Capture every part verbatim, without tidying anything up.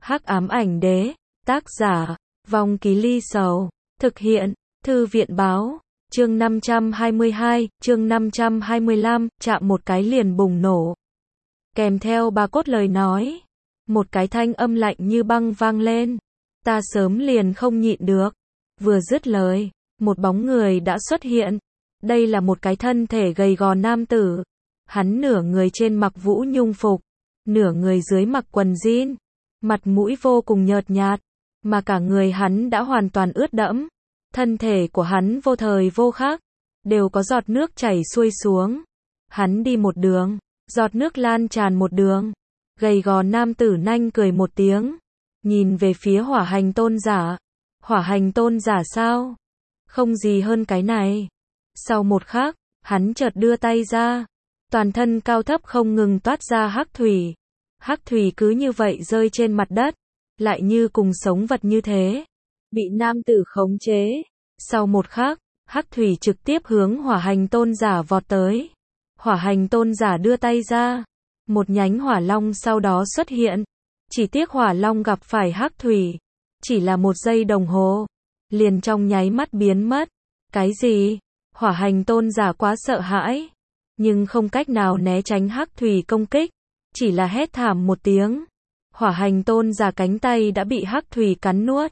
Hắc ám ảnh đế, tác giả, Vong Ký Ly Sầu, thực hiện, Thư viện báo, chương năm trăm hai mươi hai, chương năm trăm hai mươi lăm, chạm một cái liền bùng nổ. Kèm theo ba cốt lời nói, một cái thanh âm lạnh như băng vang lên. Ta sớm liền không nhịn được. Vừa dứt lời, một bóng người đã xuất hiện. Đây là một cái thân thể gầy gò nam tử. Hắn nửa người trên mặc vũ nhung phục, nửa người dưới mặc quần jean. Mặt mũi vô cùng nhợt nhạt, mà cả người hắn đã hoàn toàn ướt đẫm. Thân thể của hắn vô thời vô khắc, đều có giọt nước chảy xuôi xuống. Hắn đi một đường, giọt nước lan tràn một đường. Gầy gò nam tử nanh cười một tiếng, nhìn về phía hỏa hành tôn giả. Hỏa hành tôn giả sao? Không gì hơn cái này. Sau một khắc, hắn chợt đưa tay ra, toàn thân cao thấp không ngừng toát ra hắc thủy. Hắc thủy cứ như vậy rơi trên mặt đất, lại như cùng sống vật như thế, bị nam tử khống chế. Sau một khắc, hắc thủy trực tiếp hướng hỏa hành tôn giả vọt tới. Hỏa hành tôn giả đưa tay ra, một nhánh hỏa long sau đó xuất hiện. Chỉ tiếc hỏa long gặp phải hắc thủy, chỉ là một giây đồng hồ, liền trong nháy mắt biến mất. Cái gì? Hỏa hành tôn giả quá sợ hãi, nhưng không cách nào né tránh hắc thủy công kích, chỉ là hét thảm một tiếng. Hỏa hành tôn giả cánh tay đã bị hắc thủy cắn nuốt.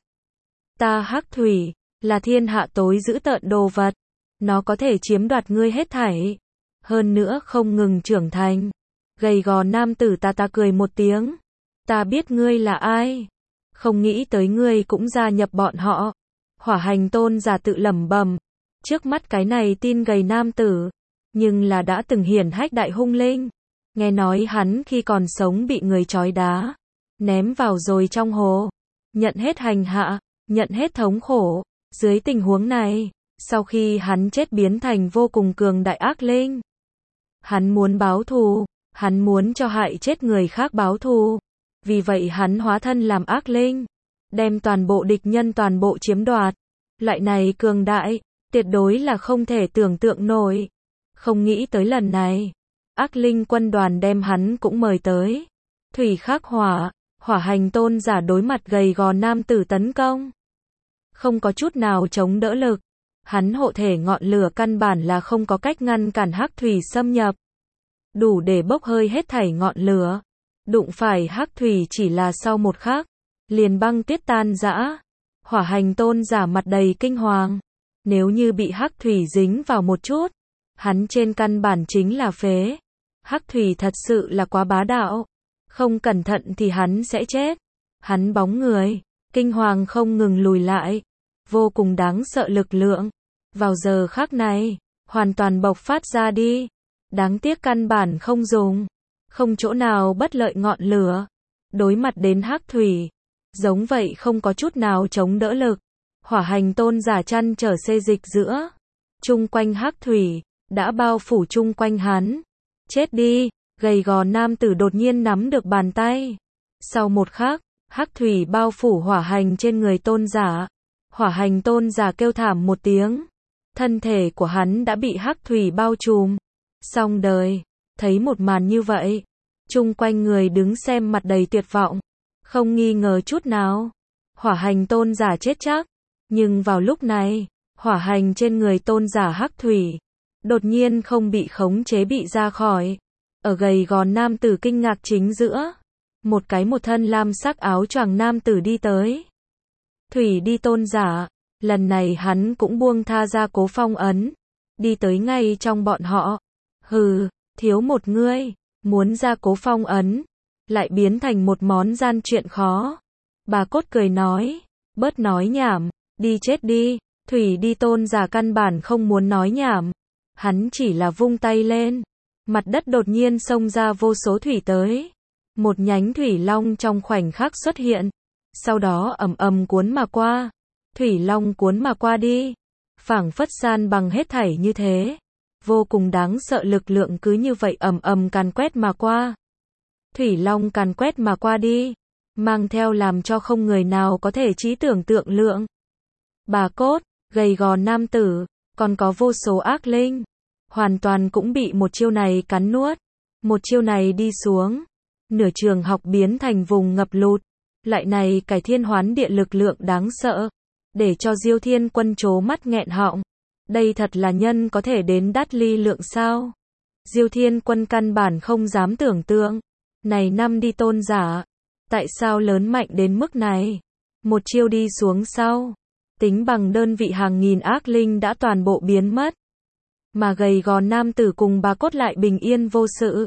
Ta hắc thủy, là thiên hạ tối dữ tợn đồ vật, nó có thể chiếm đoạt ngươi hết thảy, hơn nữa không ngừng trưởng thành. Gầy gò nam tử ta ta cười một tiếng. Ta biết ngươi là ai, không nghĩ tới ngươi cũng gia nhập bọn họ. Hỏa hành tôn giả tự lẩm bẩm, trước mắt cái này tin gầy nam tử, nhưng là đã từng hiển hách đại hung linh. Nghe nói hắn khi còn sống bị người trói đá, ném vào rồi trong hồ, nhận hết hành hạ, nhận hết thống khổ. Dưới tình huống này, sau khi hắn chết biến thành vô cùng cường đại ác linh. Hắn muốn báo thù, hắn muốn cho hại chết người khác báo thù. Vì vậy hắn hóa thân làm ác linh, đem toàn bộ địch nhân toàn bộ chiếm đoạt. Loại này cường đại, tuyệt đối là không thể tưởng tượng nổi. Không nghĩ tới lần này, ác linh quân đoàn đem hắn cũng mời tới. Thủy khắc hỏa, hỏa hành tôn giả đối mặt gầy gò nam tử tấn công, không có chút nào chống đỡ lực. Hắn hộ thể ngọn lửa căn bản là không có cách ngăn cản hắc thủy xâm nhập, đủ để bốc hơi hết thảy ngọn lửa. Đụng phải hắc thủy chỉ là sau một khắc, liền băng tiết tan rã. Hỏa hành tôn giả mặt đầy kinh hoàng. Nếu như bị hắc thủy dính vào một chút, hắn trên căn bản chính là phế. Hắc thủy thật sự là quá bá đạo, không cẩn thận thì hắn sẽ chết. Hắn bóng người, kinh hoàng không ngừng lùi lại, vô cùng đáng sợ lực lượng. Vào giờ khắc này, hoàn toàn bộc phát ra đi. Đáng tiếc căn bản không dùng, không chỗ nào bất lợi ngọn lửa. Đối mặt đến hắc thủy, giống vậy không có chút nào chống đỡ lực. Hỏa hành tôn giả chăn trở xê dịch giữa, chung quanh hắc thủy, đã bao phủ chung quanh hắn. Chết đi, gầy gò nam tử đột nhiên nắm được bàn tay. Sau một khắc, hắc thủy bao phủ hỏa hành trên người tôn giả. Hỏa hành tôn giả kêu thảm một tiếng. Thân thể của hắn đã bị hắc thủy bao trùm. Xong đời. Thấy một màn như vậy, chung quanh người đứng xem mặt đầy tuyệt vọng. Không nghi ngờ chút nào, hỏa hành tôn giả chết chắc. Nhưng vào lúc này, hỏa hành trên người tôn giả hắc thủy đột nhiên không bị khống chế bị ra khỏi. Ở gầy gò nam tử kinh ngạc chính giữa, một cái một thân lam sắc áo choàng nam tử đi tới. Thủy đi tôn giả, lần này hắn cũng buông tha ra cố phong ấn, đi tới ngay trong bọn họ. Hừ, thiếu một ngươi, muốn ra cố phong ấn, lại biến thành một món gian chuyện khó. Bà cốt cười nói, bớt nói nhảm, đi chết đi. Thủy đi tôn giả căn bản không muốn nói nhảm, hắn chỉ là vung tay lên, mặt đất đột nhiên xông ra vô số thủy tới. Một nhánh thủy long trong khoảnh khắc xuất hiện, sau đó ầm ầm cuốn mà qua. Thủy long cuốn mà qua đi, phảng phất san bằng hết thảy như thế. Vô cùng đáng sợ lực lượng cứ như vậy ầm ầm càn quét mà qua. Thủy long càn quét mà qua đi, mang theo làm cho không người nào có thể trí tưởng tượng lượng. Bà cốt, gầy gò nam tử, còn có vô số ác linh, hoàn toàn cũng bị một chiêu này cắn nuốt. Một chiêu này đi xuống, nửa trường học biến thành vùng ngập lụt. Lại này cải thiên hoán địa lực lượng đáng sợ, để cho Diêu Thiên Quân trố mắt nghẹn họng. Đây thật là nhân có thể đến đắt ly lượng sao? Diêu Thiên Quân căn bản không dám tưởng tượng. Này năm đi tôn giả, tại sao lớn mạnh đến mức này? Một chiêu đi xuống sau, tính bằng đơn vị hàng nghìn ác linh đã toàn bộ biến mất. Mà gầy gò nam tử cùng bà cốt lại bình yên vô sự.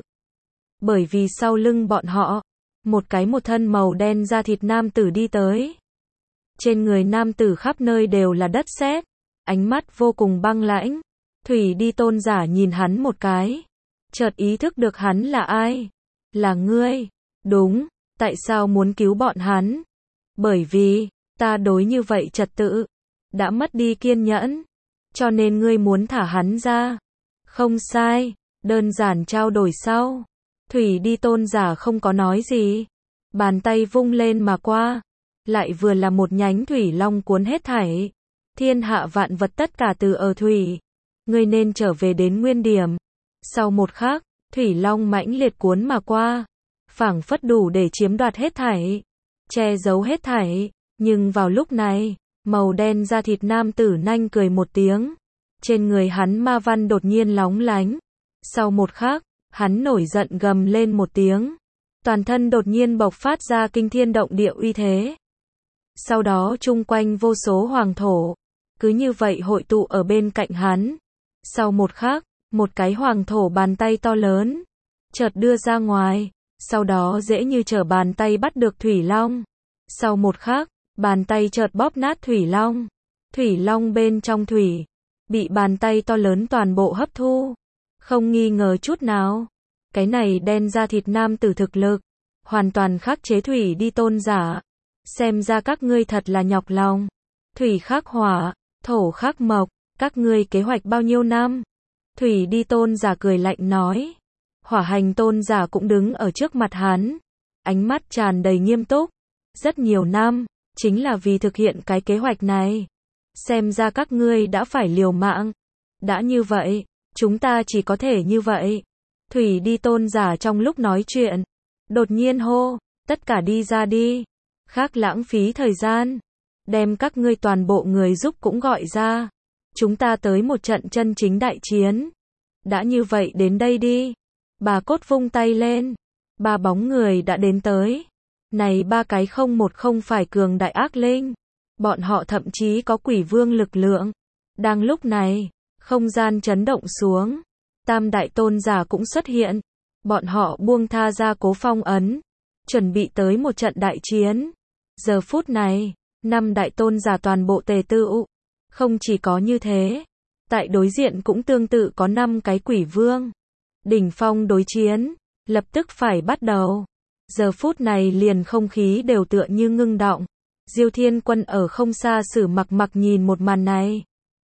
Bởi vì sau lưng bọn họ, một cái một thân màu đen da thịt nam tử đi tới. Trên người nam tử khắp nơi đều là đất sét, ánh mắt vô cùng băng lãnh. Thủy đi tôn giả nhìn hắn một cái, chợt ý thức được hắn là ai. Là ngươi. Đúng, tại sao muốn cứu bọn hắn? Bởi vì, ta đối như vậy trật tự, đã mất đi kiên nhẫn, cho nên ngươi muốn thả hắn ra. Không sai, đơn giản trao đổi sau. Thủy đi tôn giả không có nói gì, bàn tay vung lên mà qua, lại vừa là một nhánh thủy long cuốn hết thảy. Thiên hạ vạn vật tất cả từ ở thủy, ngươi nên trở về đến nguyên điểm. Sau một khắc, thủy long mãnh liệt cuốn mà qua, phảng phất đủ để chiếm đoạt hết thảy, che giấu hết thảy. Nhưng vào lúc này, màu đen da thịt nam tử nanh cười một tiếng, trên người hắn ma văn đột nhiên lóng lánh. Sau một khắc, hắn nổi giận gầm lên một tiếng, toàn thân đột nhiên bộc phát ra kinh thiên động địa uy thế. Sau đó chung quanh vô số hoàng thổ, cứ như vậy hội tụ ở bên cạnh hắn. Sau một khắc, một cái hoàng thổ bàn tay to lớn, chợt đưa ra ngoài, sau đó dễ như trở bàn tay bắt được thủy long. Sau một khắc, bàn tay chợt bóp nát thủy long. Thủy long bên trong thủy, bị bàn tay to lớn toàn bộ hấp thu. Không nghi ngờ chút nào, cái này đen da thịt nam tử thực lực, hoàn toàn khắc chế thủy đi tôn giả. Xem ra các ngươi thật là nhọc lòng. Thủy khắc hỏa, thổ khắc mộc, các ngươi kế hoạch bao nhiêu năm? Thủy đi tôn giả cười lạnh nói. Hỏa hành tôn giả cũng đứng ở trước mặt hắn, ánh mắt tràn đầy nghiêm túc. Rất nhiều năm, chính là vì thực hiện cái kế hoạch này. Xem ra các ngươi đã phải liều mạng. Đã như vậy, chúng ta chỉ có thể như vậy. Thủy đi tôn giả trong lúc nói chuyện, đột nhiên hô, tất cả đi ra đi. Khác lãng phí thời gian, đem các ngươi toàn bộ người giúp cũng gọi ra. Chúng ta tới một trận chân chính đại chiến. Đã như vậy đến đây đi. Bà cốt vung tay lên, ba bóng người đã đến tới. Này ba cái không một không phải cường đại ác linh, bọn họ thậm chí có quỷ vương lực lượng. Đang lúc này, không gian chấn động xuống, tam đại tôn giả cũng xuất hiện. Bọn họ buông tha ra cố phong ấn, chuẩn bị tới một trận đại chiến. Giờ phút này, năm đại tôn giả toàn bộ tề tựu. Không chỉ có như thế, tại đối diện cũng tương tự có năm cái quỷ vương. Đỉnh phong đối chiến, lập tức phải bắt đầu. Giờ phút này liền không khí đều tựa như ngưng động. Diêu Thiên Quân ở không xa Sử Mặc Mặc nhìn một màn này,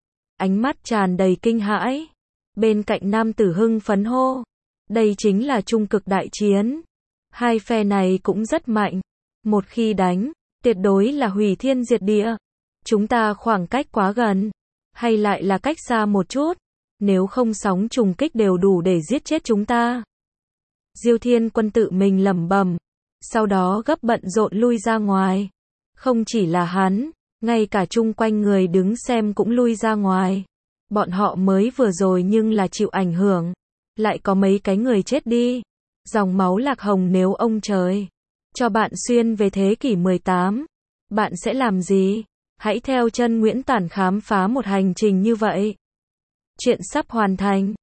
ánh mắt tràn đầy kinh hãi. Bên cạnh nam tử hưng phấn hô, đây chính là trung cực đại chiến. Hai phe này cũng rất mạnh, một khi đánh, tuyệt đối là hủy thiên diệt địa. Chúng ta khoảng cách quá gần, hay lại là cách xa một chút, nếu không sóng trùng kích đều đủ để giết chết chúng ta. Diêu Thiên Quân tự mình lẩm bẩm, sau đó gấp bận rộn lui ra ngoài. Không chỉ là hắn, ngay cả chung quanh người đứng xem cũng lui ra ngoài. Bọn họ mới vừa rồi nhưng là chịu ảnh hưởng, lại có mấy cái người chết đi. Dòng máu lạc hồng, nếu ông trời cho bạn xuyên về thế kỷ mười tám, bạn sẽ làm gì? Hãy theo chân Nguyễn Tản khám phá một hành trình như vậy. Chuyện sắp hoàn thành.